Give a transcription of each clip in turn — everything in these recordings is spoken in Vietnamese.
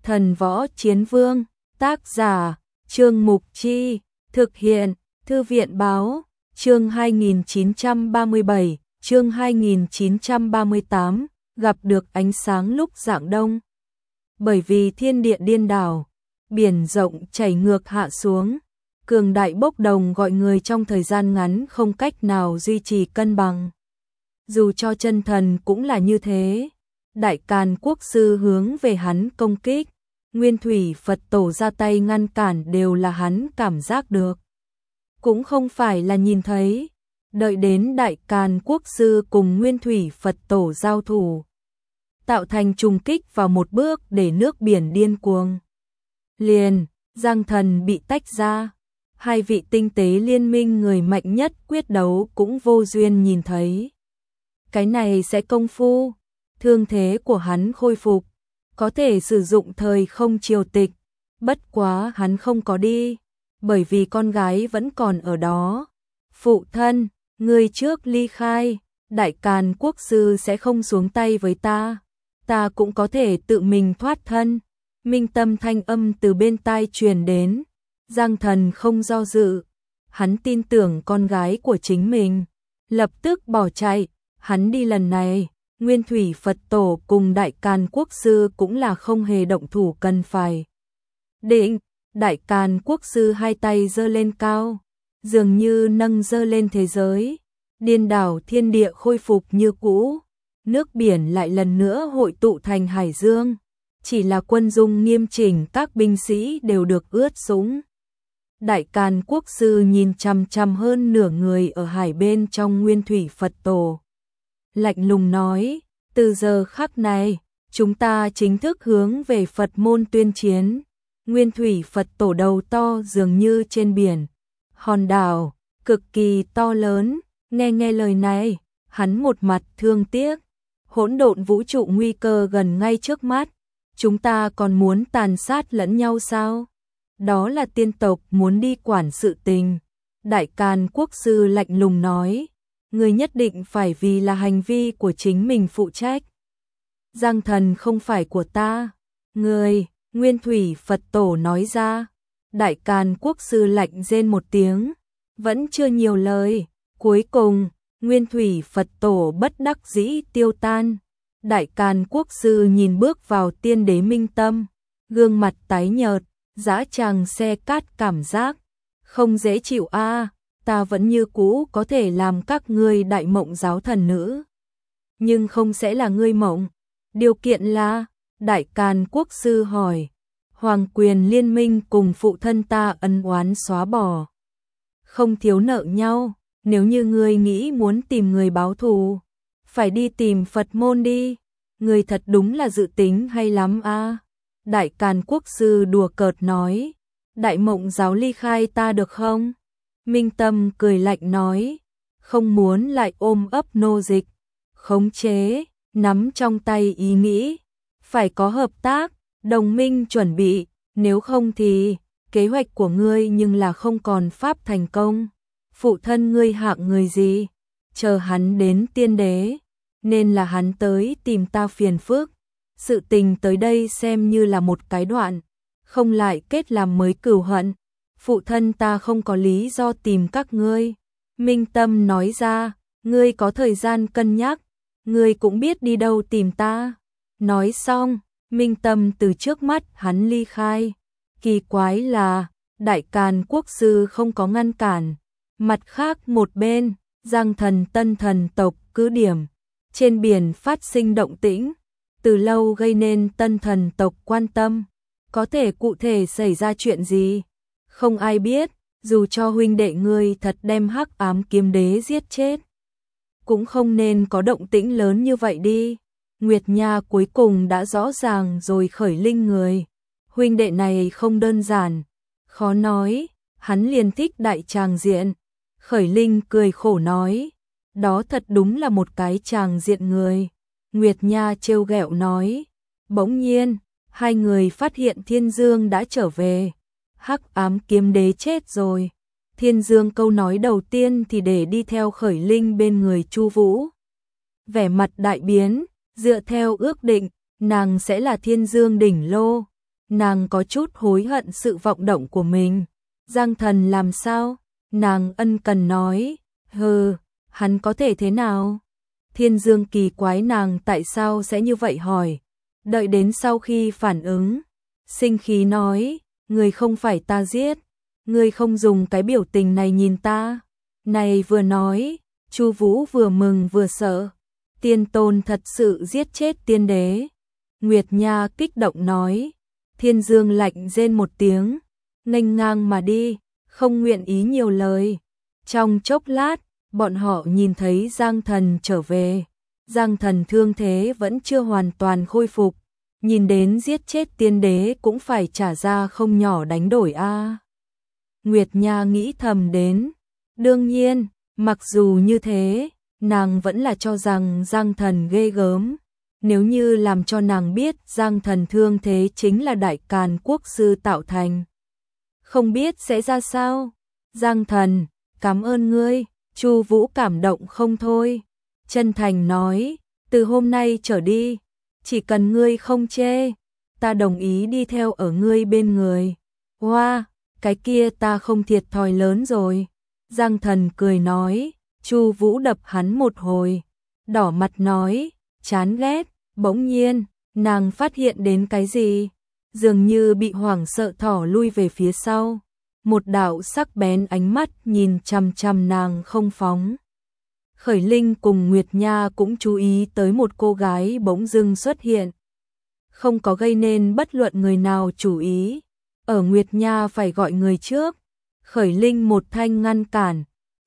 Thần Võ Chiến Vương, tác giả, Trương Mục Chi, thực hiện, Thư viện Báo, chương 2937, chương 2938, gặp được ánh sáng lúc rạng đông. Bởi vì thiên địa điên đảo, biển rộng chảy ngược hạ xuống, cường đại bốc đồng gọi người trong thời gian ngắn không cách nào duy trì cân bằng. Dù cho chân thần cũng là như thế, Đại Càn Quốc sư hướng về hắn công kích, Nguyên Thủy Phật Tổ ra tay ngăn cản đều là hắn cảm giác được. Cũng không phải là nhìn thấy, đợi đến Đại Càn Quốc sư cùng Nguyên Thủy Phật Tổ giao thủ, tạo thành trùng kích vào một bước để nước biển điên cuồng. Liền, Giang Thần bị tách ra, hai vị tinh tế liên minh người mạnh nhất quyết đấu cũng vô duyên nhìn thấy. Cái này sẽ công phu, thương thế của hắn khôi phục, có thể sử dụng thời không triều tịch, bất quá hắn không có đi, bởi vì con gái vẫn còn ở đó. Phụ thân, người trước ly khai, Đại Càn Quốc sư sẽ không xuống tay với ta cũng có thể tự mình thoát thân. Minh Tâm thanh âm từ bên tai truyền đến, Giang Thần không do dự, hắn tin tưởng con gái của chính mình, lập tức bỏ chạy, hắn đi lần này, Nguyên Thủy Phật Tổ cùng Đại Càn Quốc sư cũng là không hề động thủ cần phải. Định, Đại Càn Quốc sư hai tay giơ lên cao, dường như nâng giơ lên thế giới, điên đảo thiên địa khôi phục như cũ, nước biển lại lần nữa hội tụ thành hải dương. Chỉ là quân dung nghiêm chỉnh, các binh sĩ đều được ướt sũng. Đại Càn Quốc sư nhìn chằm chằm hơn nửa người ở hải bên trong Nguyên Thủy Phật Tổ, lạnh lùng nói, từ giờ khắc này, chúng ta chính thức hướng về Phật môn tuyên chiến. Nguyên Thủy Phật Tổ đầu to dường như trên biển, hòn đảo, cực kỳ to lớn, nghe lời này, hắn một mặt thương tiếc, hỗn độn vũ trụ nguy cơ gần ngay trước mắt. Chúng ta còn muốn tàn sát lẫn nhau sao? Đó là tiên tộc muốn đi quản sự tình. Đại Càn Quốc sư lạnh lùng nói, người nhất định phải vì là hành vi của chính mình phụ trách. Giang Thần không phải của ta. Người, Nguyên Thủy Phật Tổ nói ra. Đại Càn Quốc sư lạnh rên một tiếng, vẫn chưa nhiều lời. Cuối cùng, Nguyên Thủy Phật Tổ bất đắc dĩ tiêu tan. Đại Càn Quốc sư nhìn bước vào tiên đế Minh Tâm, gương mặt tái nhợt, dã tràng xe cát cảm giác không dễ chịu a, ta vẫn như cũ có thể làm các ngươi đại mộng giáo thần nữ, nhưng không sẽ là ngươi mộng. Điều kiện là, Đại Càn Quốc sư hỏi, Hoàng quyền liên minh cùng phụ thân ta ân oán xóa bỏ, không thiếu nợ nhau, nếu như ngươi nghĩ muốn tìm người báo thù, phải đi tìm Phật môn đi, người thật đúng là dự tính hay lắm a. Đại Càn Quốc sư đùa cợt nói, Đại Mộng giáo ly khai ta được không? Minh Tâm cười lạnh nói, không muốn lại ôm ấp nô dịch, khống chế, nắm trong tay ý nghĩ, phải có hợp tác, đồng minh chuẩn bị, nếu không thì, kế hoạch của ngươi nhưng là không còn pháp thành công. Phụ thân ngươi hạng người gì? Chờ hắn đến tiên đế, nên là hắn tới tìm ta phiền phức. Sự tình tới đây xem như là một cái đoạn, không lại kết làm mới cừu hận. Phụ thân ta không có lý do tìm các ngươi. Minh Tâm nói ra, ngươi có thời gian cân nhắc, ngươi cũng biết đi đâu tìm ta. Nói xong, Minh Tâm từ trước mắt hắn ly khai. Kỳ quái là, Đại Càn Quốc sư không có ngăn cản. Mặt khác một bên, Giang Thần Tân thần tộc cứ điểm, trên biển phát sinh động tĩnh, từ lâu gây nên Tân thần tộc quan tâm. Có thể cụ thể xảy ra chuyện gì? Không ai biết, dù cho huynh đệ ngươi thật đem Hắc Ám Kiếm Đế giết chết, cũng không nên có động tĩnh lớn như vậy đi. Nguyệt Nha cuối cùng đã rõ ràng rồi, Khởi Linh người huynh đệ này không đơn giản, khó nói, hắn liền thích đại tràng diện. Khởi Linh cười khổ nói, đó thật đúng là một cái tràng diện người. Nguyệt Nha trêu ghẹo nói, bỗng nhiên, hai người phát hiện Thiên Dương đã trở về. Hắc Ám Kiếm Đế chết rồi. Thiên Dương câu nói đầu tiên thì để đi theo Khởi Linh bên người Chu Vũ. Vẻ mặt đại biến, dựa theo ước định, nàng sẽ là Thiên Dương đỉnh lô. nàng có chút hối hận sự vọng động của mình. Giang Thần làm sao? Nàng ân cần nói, hắn có thể thế nào? Thiên Dương kỳ quái nàng tại sao sẽ như vậy hỏi. Đợi đến sau khi phản ứng, sinh khí nói, người không phải ta giết, người không dùng cái biểu tình này nhìn ta. Này vừa nói, Chu Vũ vừa mừng vừa sợ. Tiên tôn thật sự giết chết tiên đế. Nguyệt Nha kích động nói. Thiên Dương lạnh rên một tiếng, nghênh ngang mà đi, không nguyện ý nhiều lời. Trong chốc lát, bọn họ nhìn thấy Giang Thần trở về. Giang Thần thương thế vẫn chưa hoàn toàn khôi phục, nhìn đến giết chết tiên đế cũng phải trả ra không nhỏ đánh đổi a. Nguyệt Nha nghĩ thầm đến. Đương nhiên, mặc dù như thế, nàng vẫn là cho rằng Giang Thần ghê gớm. Nếu như làm cho nàng biết Giang Thần thương thế chính là Đại Càn Quốc sư tạo thành, không biết sẽ ra sao. Giang Thần, cảm ơn ngươi. Chu Vũ cảm động không thôi, chân thành nói, từ hôm nay trở đi, chỉ cần ngươi không chê, ta đồng ý đi theo ở ngươi bên người. Hoa, cái kia ta không thiệt thòi lớn rồi. Giang Thần cười nói. Chu Vũ đập hắn một hồi, đỏ mặt nói, chán ghét. Bỗng nhiên, nàng phát hiện đến cái gì, dường như bị hoảng sợ thỏ lui về phía sau. Một đạo sắc bén ánh mắt nhìn chằm chằm nàng không phóng. Khởi Linh cùng Nguyệt Nha cũng chú ý tới một cô gái bỗng dưng xuất hiện, không có gây nên bất luận người nào chú ý. Ở Nguyệt Nha phải gọi người trước, Khởi Linh một thanh ngăn cản.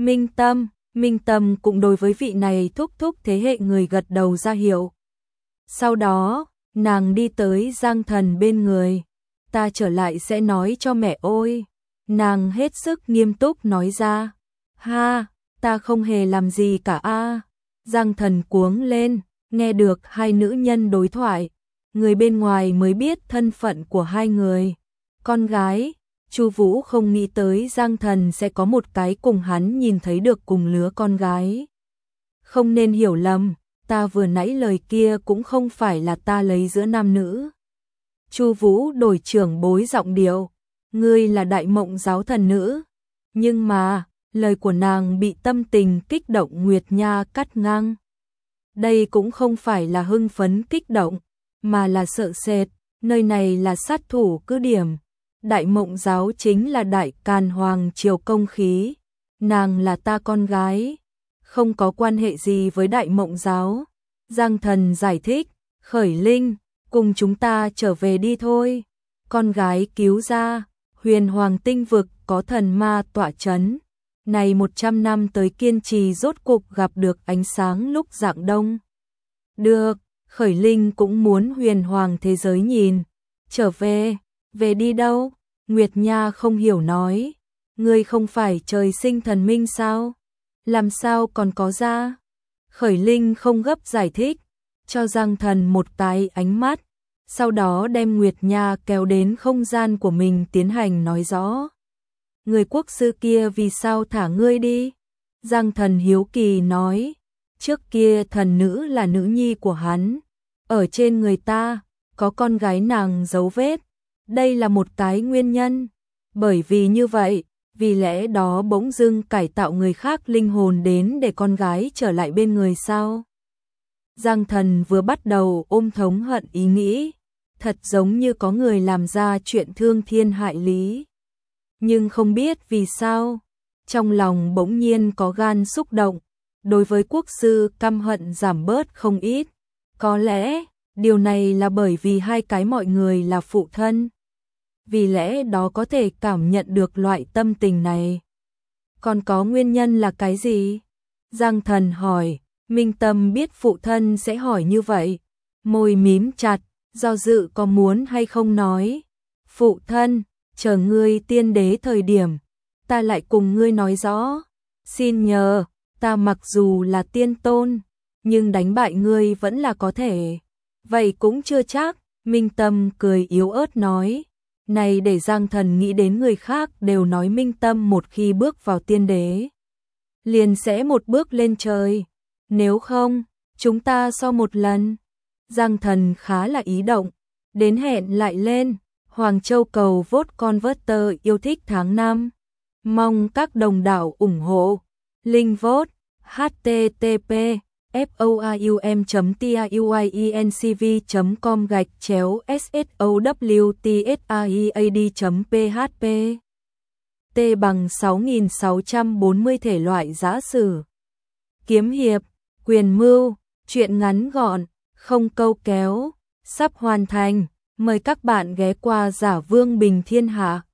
Minh Tâm cũng đối với vị này thúc thúc thế hệ người gật đầu ra hiệu. Sau đó, nàng đi tới Giang Thần bên người. Ta trở lại sẽ nói cho mẹ ôi. Nàng hết sức nghiêm túc nói ra. Ha, ta không hề làm gì cả a. Giang Thần cuống lên, nghe được hai nữ nhân đối thoại. Người bên ngoài mới biết thân phận của hai người. Con gái, Chu Vũ không nghĩ tới Giang Thần sẽ có một cái cùng hắn nhìn thấy được cùng lứa con gái. Không nên hiểu lầm, ta vừa nãy lời kia cũng không phải là ta lấy giữa nam nữ. Chu Vũ đổi trưởng bối giọng điệu, ngươi là Đại Mộng giáo thần nữ. Nhưng mà, lời của nàng bị tâm tình kích động Nguyệt Nha cắt ngang. Đây cũng không phải là hưng phấn kích động, mà là sợ sệt, nơi này là sát thủ cứ điểm. Đại Mộng giáo chính là Đại Càn Hoàng triều công khí, nàng là ta con gái, không có quan hệ gì với Đại Mộng giáo. Giang Thần giải thích, Khởi Linh, cùng chúng ta trở về đi thôi. Con gái cứu ra, Huyền Hoàng tinh vực có thần ma tọa chấn. Này 100 năm tới kiên trì rốt cục gặp được ánh sáng lúc rạng đông. Được, Khởi Linh cũng muốn Huyền Hoàng thế giới nhìn. Trở về, về đi đâu? Nguyệt Nha không hiểu nói. Ngươi không phải trời sinh thần minh sao? Làm sao còn có ra? Khởi Linh không gấp giải thích, cho Giang Thần một cái ánh mắt, sau đó đem Nguyệt Nha kéo đến không gian của mình tiến hành nói rõ. Người quốc sư kia vì sao thả ngươi đi? Giang Thần hiếu kỳ nói, trước kia thần nữ là nữ nhi của hắn, ở trên người ta có con gái nàng dấu vết, đây là một cái nguyên nhân. Bởi vì như vậy, vì lẽ đó bỗng dưng cải tạo người khác linh hồn đến để con gái trở lại bên người sao? Giang Thần vừa bắt đầu ôm thống hận ý nghĩ, thật giống như có người làm ra chuyện thương thiên hại lý. Nhưng không biết vì sao, trong lòng bỗng nhiên có gan xúc động, đối với quốc sư căm hận giảm bớt không ít. Có lẽ, điều này là bởi vì hai cái mọi người là phụ thân. Vì lẽ đó có thể cảm nhận được loại tâm tình này. Còn có nguyên nhân là cái gì? Giang Thần hỏi. Minh Tâm biết phụ thân sẽ hỏi như vậy, môi mím chặt, do dự có muốn hay không nói. Phụ thân, chờ ngươi tiên đế thời điểm, ta lại cùng ngươi nói rõ. Xin nhờ, ta mặc dù là tiên tôn, nhưng đánh bại ngươi vẫn là có thể. Vậy cũng chưa chắc, Minh Tâm cười yếu ớt nói. Này để Giang Thần nghĩ đến người khác đều nói Minh Tâm một khi bước vào tiên đế, liền sẽ một bước lên trời. Nếu không, chúng ta so một lần. Giang Thần khá là ý động, đến hẹn lại lên, Hoàng Châu cầu vote converter yêu thích tháng 5. Mong các đồng đảo ủng hộ. Link vote http forum.tiuincv.com/sSOWTSAIAD.php T bằng 6640 thể loại giã sử. Kiếm hiệp, quyền mưu, truyện ngắn gọn, không câu kéo, sắp hoàn thành. Mời các bạn ghé qua Giả Vương Bình Thiên Hạ.